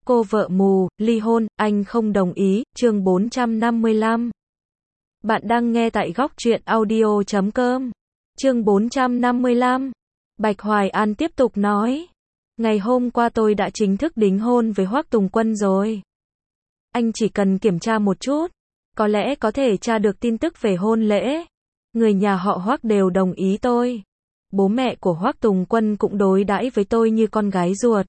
Cô vợ mù, ly hôn, anh không đồng ý, chương 455. Bạn đang nghe tại góc truyện audio.com. Chương 455. Bạch Hoài An tiếp tục nói. Ngày hôm qua tôi đã chính thức đính hôn với Hoắc Tùng Quân rồi. Anh chỉ cần kiểm tra một chút, có lẽ có thể tra được tin tức về hôn lễ. Người nhà họ Hoắc đều đồng ý tôi. Bố mẹ của Hoắc Tùng Quân cũng đối đãi với tôi như con gái ruột.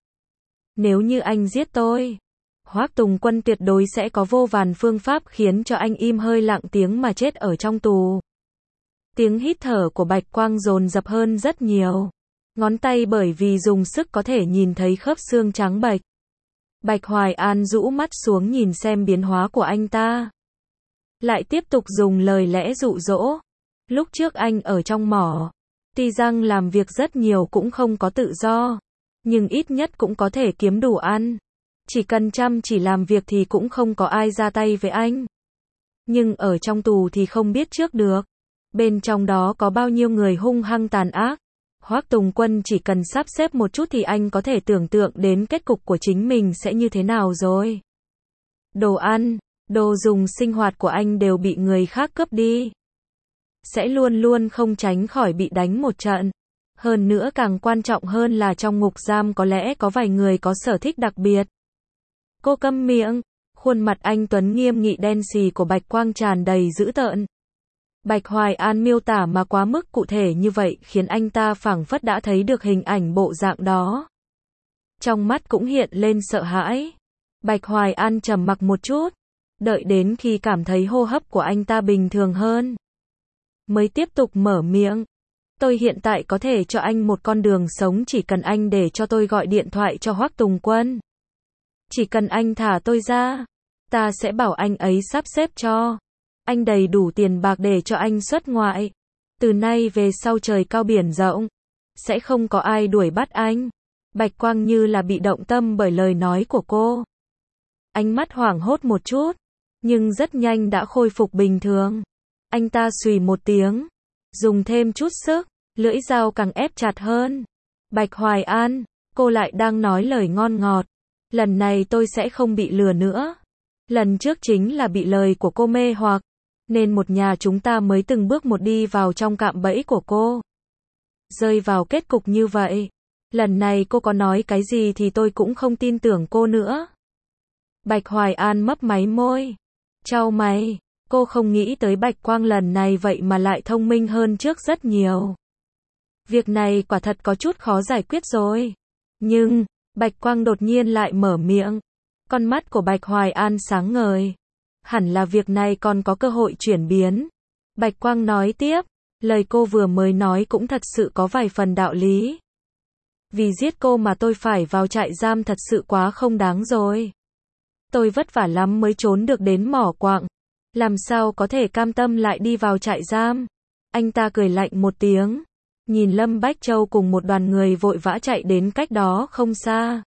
Nếu như anh giết tôi, Hoắc Tùng Quân tuyệt đối sẽ có vô vàn phương pháp khiến cho anh im hơi lặng tiếng mà chết ở trong tù. Tiếng hít thở của Bạch Quang dồn dập hơn rất nhiều. Ngón tay bởi vì dùng sức có thể nhìn thấy khớp xương trắng bệch. Bạch Hoài An rũ mắt xuống nhìn xem biến hóa của anh ta. Lại tiếp tục dùng lời lẽ dụ dỗ. Lúc trước anh ở trong mỏ, tuy rằng làm việc rất nhiều cũng không có tự do, nhưng ít nhất cũng có thể kiếm đủ ăn. Chỉ cần chăm chỉ làm việc thì cũng không có ai ra tay với anh. Nhưng ở trong tù thì không biết trước được. Bên trong đó có bao nhiêu người hung hăng tàn ác. Hoắc Tùng Quân chỉ cần sắp xếp một chút thì anh có thể tưởng tượng đến kết cục của chính mình sẽ như thế nào rồi. Đồ ăn, đồ dùng sinh hoạt của anh đều bị người khác cướp đi. Sẽ luôn luôn không tránh khỏi bị đánh một trận. Hơn nữa càng quan trọng hơn là trong ngục giam có lẽ có vài người có sở thích đặc biệt. Cô câm miệng, khuôn mặt anh tuấn nghiêm nghị đen xì của Bạch Quang tràn đầy dữ tợn. Bạch Hoài An miêu tả mà quá mức cụ thể như vậy khiến anh ta phảng phất đã thấy được hình ảnh bộ dạng đó. Trong mắt cũng hiện lên sợ hãi. Bạch Hoài An trầm mặc một chút, đợi đến khi cảm thấy hô hấp của anh ta bình thường hơn, mới tiếp tục mở miệng. Tôi hiện tại có thể cho anh một con đường sống chỉ cần anh để cho tôi gọi điện thoại cho Hoắc Tùng Quân. Chỉ cần anh thả tôi ra, ta sẽ bảo anh ấy sắp xếp cho anh đầy đủ tiền bạc để cho anh xuất ngoại. Từ nay về sau trời cao biển rộng, sẽ không có ai đuổi bắt anh. Bạch Quang như là bị động tâm bởi lời nói của cô. Ánh mắt hoảng hốt một chút, nhưng rất nhanh đã khôi phục bình thường. Anh ta xùy một tiếng, dùng thêm chút sức, lưỡi dao càng ép chặt hơn. Bạch Hoài An, cô lại đang nói lời ngon ngọt. Lần này tôi sẽ không bị lừa nữa. Lần trước chính là bị lời của cô mê hoặc, nên một nhà chúng ta mới từng bước một đi vào trong cạm bẫy của cô. Rơi vào kết cục như vậy. Lần này cô có nói cái gì thì tôi cũng không tin tưởng cô nữa. Bạch Hoài An mấp máy môi, chau mày. Cô không nghĩ tới Bạch Quang lần này vậy mà lại thông minh hơn trước rất nhiều. Việc này quả thật có chút khó giải quyết rồi. Nhưng, Bạch Quang đột nhiên lại mở miệng. Con mắt của Bạch Hoài An sáng ngời. Hẳn là việc này còn có cơ hội chuyển biến. Bạch Quang nói tiếp, lời cô vừa mới nói cũng thật sự có vài phần đạo lý. Vì giết cô mà tôi phải vào trại giam thật sự quá không đáng rồi. Tôi vất vả lắm mới trốn được đến mỏ quặng. Làm sao có thể cam tâm lại đi vào trại giam? Anh ta cười lạnh một tiếng, nhìn Lâm Bách Châu cùng một đoàn người vội vã chạy đến cách đó không xa.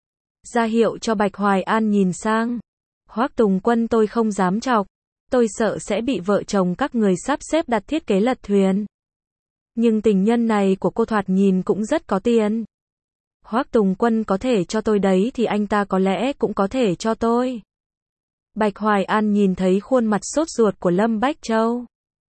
Ra hiệu cho Bạch Hoài An nhìn sang. Hoắc Tùng Quân tôi không dám chọc. Tôi sợ sẽ bị vợ chồng các người sắp xếp đặt thiết kế lật thuyền. Nhưng tình nhân này của cô thoạt nhìn cũng rất có tiền. Hoắc Tùng Quân có thể cho tôi đấy thì anh ta có lẽ cũng có thể cho tôi. Bạch Hoài An nhìn thấy khuôn mặt sốt ruột của Lâm Bách Châu.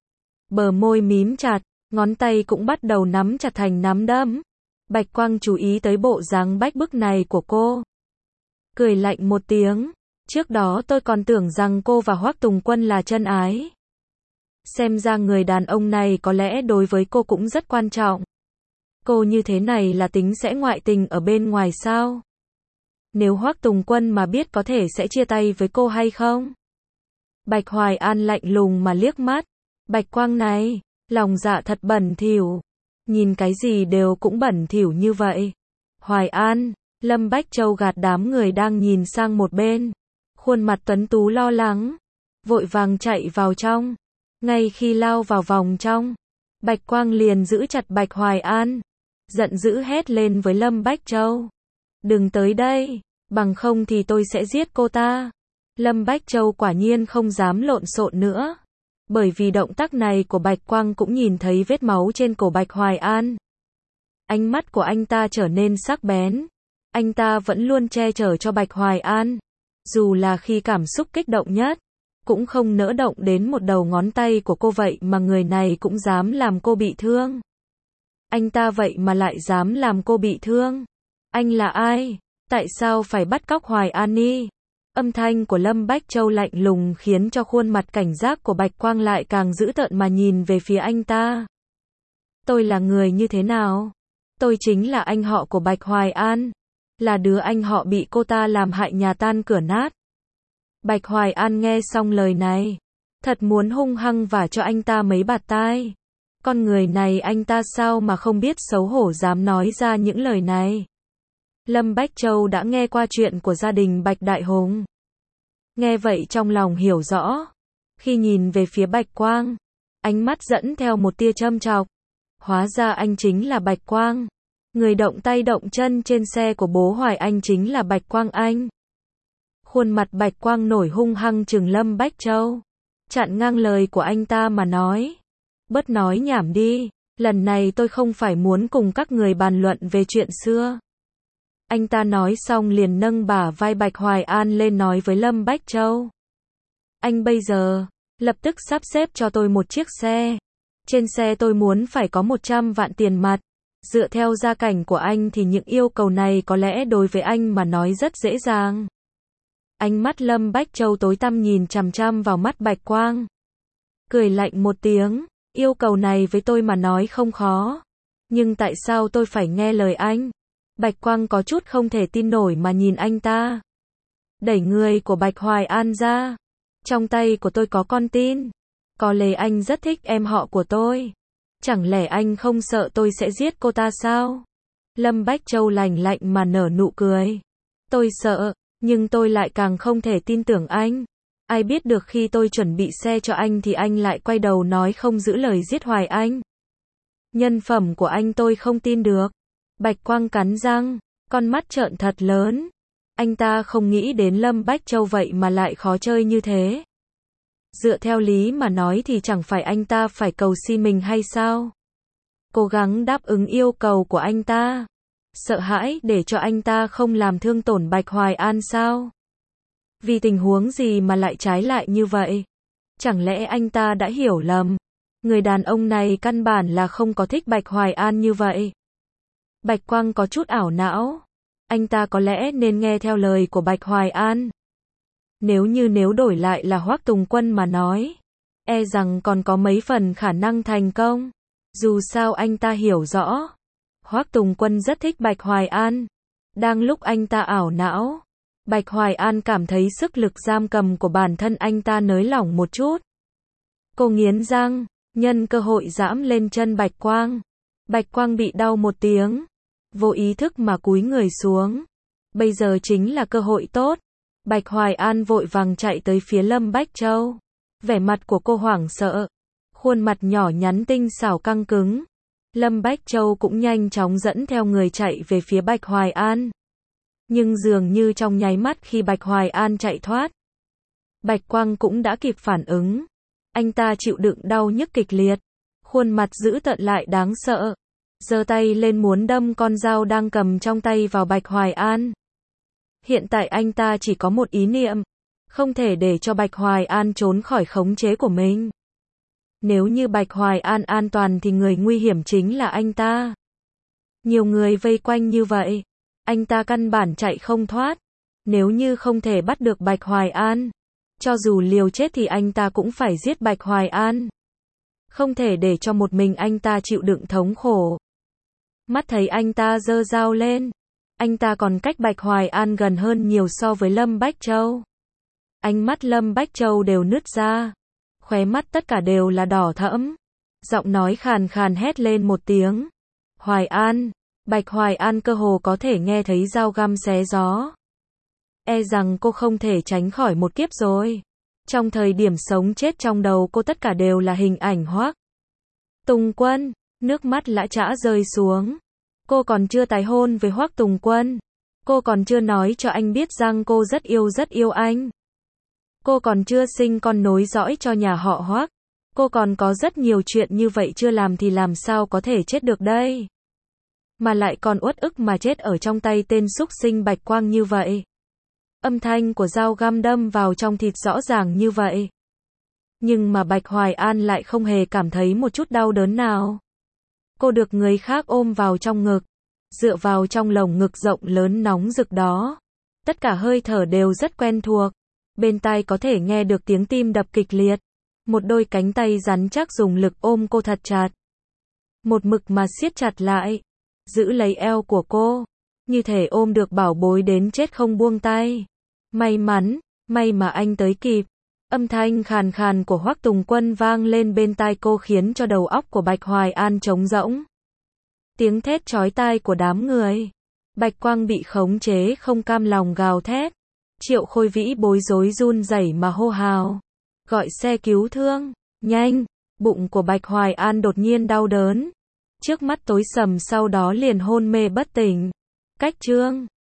Bờ môi mím chặt, ngón tay cũng bắt đầu nắm chặt thành nắm đấm. Bạch Quang chú ý tới bộ dáng bách bức này của cô. Cười lạnh một tiếng. Trước đó tôi còn tưởng rằng cô và Hoắc Tùng Quân là chân ái. Xem ra người đàn ông này có lẽ đối với cô cũng rất quan trọng. Cô như thế này là tính sẽ ngoại tình ở bên ngoài sao? Nếu Hoắc Tùng Quân mà biết có thể sẽ chia tay với cô hay không? Bạch Hoài An lạnh lùng mà liếc mắt. Bạch Quang này, lòng dạ thật bẩn thỉu. Nhìn cái gì đều cũng bẩn thỉu như vậy. Hoài An, Lâm Bách Châu gạt đám người đang nhìn sang một bên. Khuôn mặt tuấn tú lo lắng. Vội vàng chạy vào trong. Ngay khi lao vào vòng trong, Bạch Quang liền giữ chặt Bạch Hoài An. Giận dữ hét lên với Lâm Bách Châu. Đừng tới đây, bằng không thì tôi sẽ giết cô ta. Lâm Bách Châu quả nhiên không dám lộn xộn nữa. Bởi vì động tác này của Bạch Quang cũng nhìn thấy vết máu trên cổ Bạch Hoài An. Ánh mắt của anh ta trở nên sắc bén. Anh ta vẫn luôn che chở cho Bạch Hoài An. Dù là khi cảm xúc kích động nhất, cũng không nỡ động đến một đầu ngón tay của cô, vậy mà người này cũng dám làm cô bị thương. Anh ta vậy mà lại dám làm cô bị thương. Anh là ai? Tại sao phải bắt cóc Hoài An đi? Âm thanh của Lâm Bách Châu lạnh lùng khiến cho khuôn mặt cảnh giác của Bạch Quang lại càng dữ tợn mà nhìn về phía anh ta. Tôi là người như thế nào? Tôi chính là anh họ của Bạch Hoài An. Là đứa anh họ bị cô ta làm hại nhà tan cửa nát. Bạch Hoài An nghe xong lời này, thật muốn hung hăng vả cho anh ta mấy bạt tai. Con người này anh ta sao mà không biết xấu hổ dám nói ra những lời này. Lâm Bách Châu đã nghe qua chuyện của gia đình Bạch Đại Hùng. Nghe vậy trong lòng hiểu rõ. Khi nhìn về phía Bạch Quang, ánh mắt dẫn theo một tia châm chọc. Hóa ra anh chính là Bạch Quang. Người động tay động chân trên xe của bố Hoài Anh chính là Bạch Quang anh. Khuôn mặt Bạch Quang nổi hung hăng trừng Lâm Bách Châu. Chặn ngang lời của anh ta mà nói. Bớt nói nhảm đi. Lần này tôi không phải muốn cùng các người bàn luận về chuyện xưa. Anh ta nói xong liền nâng bả vai Bạch Hoài An lên nói với Lâm Bách Châu. Anh bây giờ, lập tức sắp xếp cho tôi một chiếc xe. Trên xe tôi muốn phải có 100 vạn tiền mặt. Dựa theo gia cảnh của anh thì những yêu cầu này có lẽ đối với anh mà nói rất dễ dàng. Ánh mắt Lâm Bách Châu tối tăm nhìn chằm chằm vào mắt Bạch Quang. Cười lạnh một tiếng, yêu cầu này với tôi mà nói không khó. Nhưng tại sao tôi phải nghe lời anh? Bạch Quang có chút không thể tin nổi mà nhìn anh ta. Đẩy người của Bạch Hoài An ra. Trong tay của tôi có con tin. Có lẽ anh rất thích em họ của tôi. Chẳng lẽ anh không sợ tôi sẽ giết cô ta sao? Lâm Bách Châu lạnh lạnh mà nở nụ cười. Tôi sợ, nhưng tôi lại càng không thể tin tưởng anh. Ai biết được khi tôi chuẩn bị xe cho anh thì anh lại quay đầu nói không giữ lời giết Hoài Anh. Nhân phẩm của anh tôi không tin được. Bạch Quang cắn răng, con mắt trợn thật lớn. Anh ta không nghĩ đến Lâm Bách Châu vậy mà lại khó chơi như thế. Dựa theo lý mà nói thì chẳng phải anh ta phải cầu xin mình hay sao? Cố gắng đáp ứng yêu cầu của anh ta. Sợ hãi để cho anh ta không làm thương tổn Bạch Hoài An sao? Vì tình huống gì mà lại trái lại như vậy? Chẳng lẽ anh ta đã hiểu lầm? Người đàn ông này căn bản là không có thích Bạch Hoài An như vậy. Bạch Quang có chút ảo não. Anh ta có lẽ nên nghe theo lời của Bạch Hoài An. Nếu đổi lại là Hoắc Tùng Quân mà nói, e rằng còn có mấy phần khả năng thành công. Dù sao anh ta hiểu rõ, Hoắc Tùng Quân rất thích Bạch Hoài An. Đang lúc anh ta ảo não, Bạch Hoài An cảm thấy sức lực giam cầm của bản thân anh ta nới lỏng một chút. Cô nghiến răng, nhân cơ hội giẫm lên chân Bạch Quang. Bạch Quang bị đau một tiếng, vô ý thức mà cúi người xuống. Bây giờ chính là cơ hội tốt. Bạch Hoài An vội vàng chạy tới phía Lâm Bách Châu. Vẻ mặt của cô hoảng sợ. Khuôn mặt nhỏ nhắn tinh xảo căng cứng. Lâm Bách Châu cũng nhanh chóng dẫn theo người chạy về phía Bạch Hoài An. Nhưng dường như trong nháy mắt khi Bạch Hoài An chạy thoát, Bạch Quang cũng đã kịp phản ứng. Anh ta chịu đựng đau nhức kịch liệt. Khuôn mặt dữ tợn lại đáng sợ. Giơ tay lên muốn đâm con dao đang cầm trong tay vào Bạch Hoài An. Hiện tại anh ta chỉ có một ý niệm, không thể để cho Bạch Hoài An trốn khỏi khống chế của mình. Nếu như Bạch Hoài An an toàn thì người nguy hiểm chính là anh ta. Nhiều người vây quanh như vậy, anh ta căn bản chạy không thoát. Nếu như không thể bắt được Bạch Hoài An, cho dù liều chết thì anh ta cũng phải giết Bạch Hoài An. Không thể để cho một mình anh ta chịu đựng thống khổ. Mắt thấy anh ta giơ dao lên, anh ta còn cách Bạch Hoài An gần hơn nhiều so với Lâm Bách Châu. Ánh mắt Lâm Bách Châu đều nứt ra, khóe mắt tất cả đều là đỏ thẫm. Giọng nói khàn khàn hét lên một tiếng. Hoài An. Bạch Hoài An cơ hồ có thể nghe thấy dao găm xé gió. E rằng cô không thể tránh khỏi một kiếp rồi. Trong thời điểm sống chết trong đầu cô tất cả đều là hình ảnh Hoắc Tùng Quân. Nước mắt lã chã rơi xuống. Cô còn chưa tái hôn với Hoắc Tùng Quân. Cô còn chưa nói cho anh biết rằng cô rất yêu anh. Cô còn chưa sinh con nối dõi cho nhà họ Hoắc. Cô còn có rất nhiều chuyện như vậy chưa làm thì làm sao có thể chết được đây. mà lại còn uất ức mà chết ở trong tay tên súc sinh Bạch Quang như vậy. Âm thanh của dao găm đâm vào trong thịt rõ ràng như vậy. Nhưng mà Bạch Hoài An lại không hề cảm thấy một chút đau đớn nào. Cô được người khác ôm vào trong ngực, dựa vào trong lồng ngực rộng lớn nóng rực đó. Tất cả hơi thở đều rất quen thuộc. Bên tai có thể nghe được tiếng tim đập kịch liệt. Một đôi cánh tay rắn chắc dùng lực ôm cô thật chặt. Một mực mà siết chặt lại. Giữ lấy eo của cô. Như thể ôm được bảo bối đến chết không buông tay. May mắn, may mà anh tới kịp. Âm thanh khàn khàn của Hoắc Tùng Quân vang lên bên tai cô khiến cho đầu óc của Bạch Hoài An trống rỗng. Tiếng thét chói tai của đám người. Bạch Quang bị khống chế không cam lòng gào thét. Triệu Khôi Vĩ bối rối run rẩy mà hô hào. Gọi xe cứu thương, nhanh, bụng của Bạch Hoài An đột nhiên đau đớn. Trước mắt tối sầm sau đó liền hôn mê bất tỉnh. Cách chương